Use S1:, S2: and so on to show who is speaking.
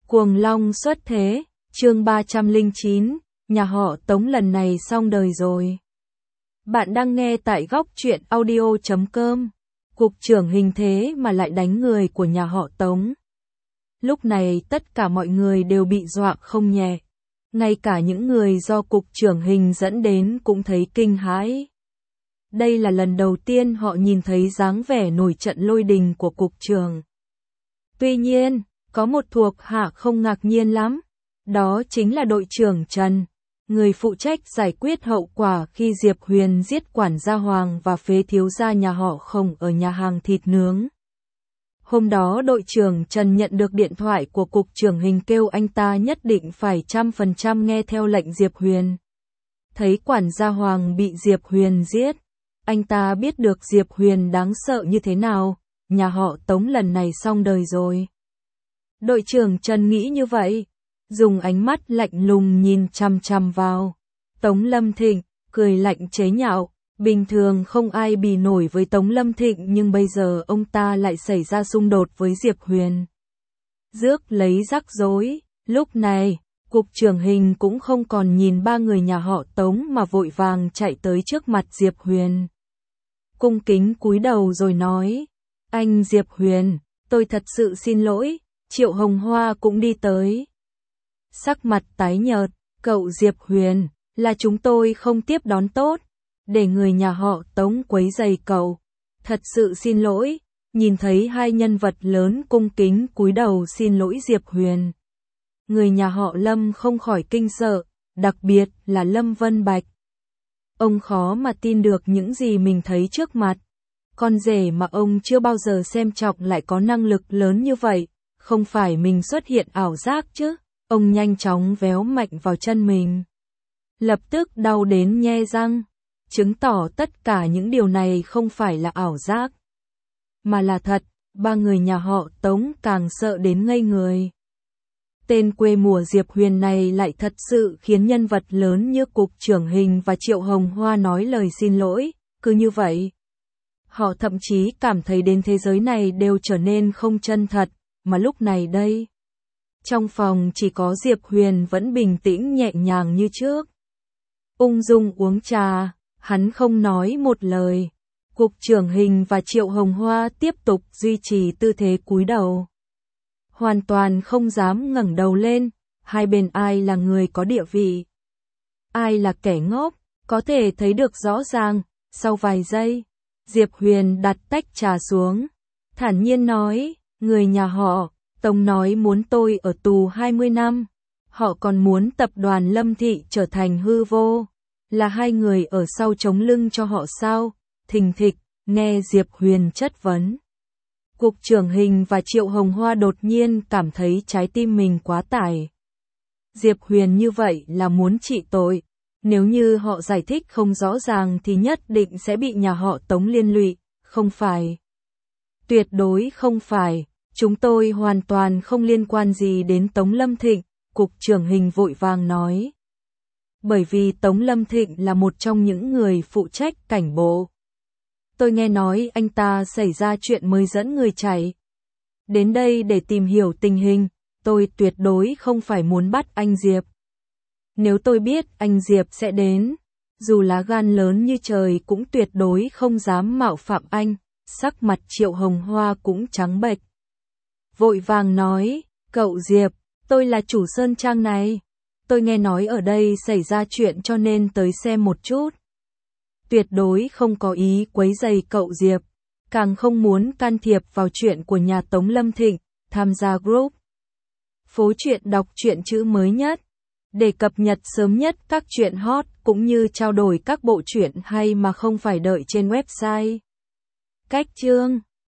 S1: Cuồng Long xuất thế, chương 309, nhà họ Tống lần này xong đời rồi. Bạn đang nghe tại góc truyện audio.com. Cục trưởng Hình thế mà lại đánh người của nhà họ Tống. Lúc này tất cả mọi người đều bị dọa không nhẹ. Ngay cả những người do Cục trưởng Hình dẫn đến cũng thấy kinh hãi. Đây là lần đầu tiên họ nhìn thấy dáng vẻ nổi trận lôi đình của Cục trưởng. Tuy nhiên, có một thuộc hạ không ngạc nhiên lắm. Đó chính là đội trưởng Trần, người phụ trách giải quyết hậu quả khi Diệp Huyền giết quản gia Hoàng và phế thiếu gia nhà họ Khổng ở nhà hàng thịt nướng. Hôm đó đội trưởng Trần nhận được điện thoại của Cục trưởng Hình kêu anh ta nhất định phải 100% nghe theo lệnh Diệp Huyền. Thấy quản gia Hoàng bị Diệp Huyền giết, anh ta biết được Diệp Huyền đáng sợ như thế nào, nhà họ Tống lần này xong đời rồi. Đội trưởng Trần nghĩ như vậy, dùng ánh mắt lạnh lùng nhìn chằm chằm vào Tống Lâm Thịnh, cười lạnh chế nhạo. Bình thường không ai bì nổi với Tống Lâm Thịnh, nhưng bây giờ ông ta lại xảy ra xung đột với Diệp Huyền. Rước lấy rắc rối. Lúc này, Cục trưởng Hình cũng không còn nhìn ba người nhà họ Tống mà vội vàng chạy tới trước mặt Diệp Huyền. Cung kính cúi đầu rồi nói: "Anh Diệp Huyền, tôi thật sự xin lỗi." Triệu Hồng Hoa cũng đi tới. Sắc mặt tái nhợt: "Cậu Diệp Huyền, là chúng tôi không tiếp đón tốt, để người nhà họ Tống quấy rầy cậu. Thật sự xin lỗi." Nhìn thấy hai nhân vật lớn cung kính cúi đầu xin lỗi Diệp Huyền, người nhà họ Lâm không khỏi kinh sợ, đặc biệt là Lâm Vân Bạch. Ông khó mà tin được những gì mình thấy trước mặt. Con rể mà ông chưa bao giờ xem trọng lại có năng lực lớn như vậy, không phải mình xuất hiện ảo giác chứ? Ông nhanh chóng véo mạnh vào chân mình, lập tức đau đến nhe răng, chứng tỏ tất cả những điều này không phải là ảo giác, mà là thật. Ba người nhà họ Tống càng sợ đến ngây người. Tên quê mùa Diệp Huyền này lại thật sự khiến nhân vật lớn như Cục trưởng Hình và Triệu Hồng Hoa nói lời xin lỗi. Cứ như vậy, họ thậm chí cảm thấy đến thế giới này đều trở nên không chân thật. Mà lúc này đây, trong phòng chỉ có Diệp Huyền vẫn bình tĩnh nhẹ nhàng như trước, ung dung uống trà, hắn không nói một lời. Cục trưởng Hình và Triệu Hồng Hoa tiếp tục duy trì tư thế cúi đầu, hoàn toàn không dám ngẩng đầu lên. Hai bên ai là người có địa vị, ai là kẻ ngốc, có thể thấy được rõ ràng. Sau vài giây, Diệp Huyền đặt tách trà xuống, thản nhiên nói: "Người nhà họ Tống nói muốn tôi ở tù 20 năm. Họ còn muốn tập đoàn Lâm Thị trở thành hư vô. Là hai người ở sau chống lưng cho họ sao?" Thình thịch, nghe Diệp Huyền chất vấn, Cục trưởng Hình và Triệu Hồng Hoa đột nhiên cảm thấy trái tim mình quá tải. Diệp Huyền như vậy là muốn trị tội. Nếu như họ giải thích không rõ ràng thì nhất định sẽ bị nhà họ Tống liên lụy. Không phải. Tuyệt đối không phải. Chúng tôi hoàn toàn không liên quan gì đến Tống Lâm Thịnh, Cục trưởng Hình vội vàng nói. Bởi vì Tống Lâm Thịnh là một trong những người phụ trách cảnh bộ. Tôi nghe nói anh ta xảy ra chuyện mới dẫn người chạy đến đây để tìm hiểu tình hình. Tôi tuyệt đối không phải muốn bắt anh Diệp. Nếu tôi biết anh Diệp sẽ đến, dù lá gan lớn như trời cũng tuyệt đối không dám mạo phạm anh. Sắc mặt Triệu Hồng Hoa cũng trắng bệch, vội vàng nói: "Cậu Diệp, tôi là chủ sơn trang này. Tôi nghe nói ở đây xảy ra chuyện cho nên tới xem một chút. Tuyệt đối không có ý quấy rầy cậu Diệp, càng không muốn can thiệp vào chuyện của nhà Tống Lâm Thịnh." Tham gia group Phố Truyện đọc truyện chữ mới nhất để cập nhật sớm nhất các truyện hot cũng như trao đổi các bộ truyện hay mà không phải đợi trên website. Cách chương